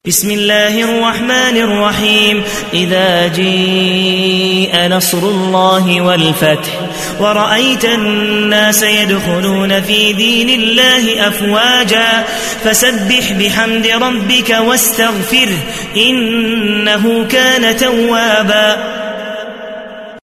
بسم الله الرحمن الرحيم. إذا جاء نصر الله والفتح ورأيت الناس يدخلون في دين الله أفواجا فسبح بحمد ربك واستغفره إنه كان توابا.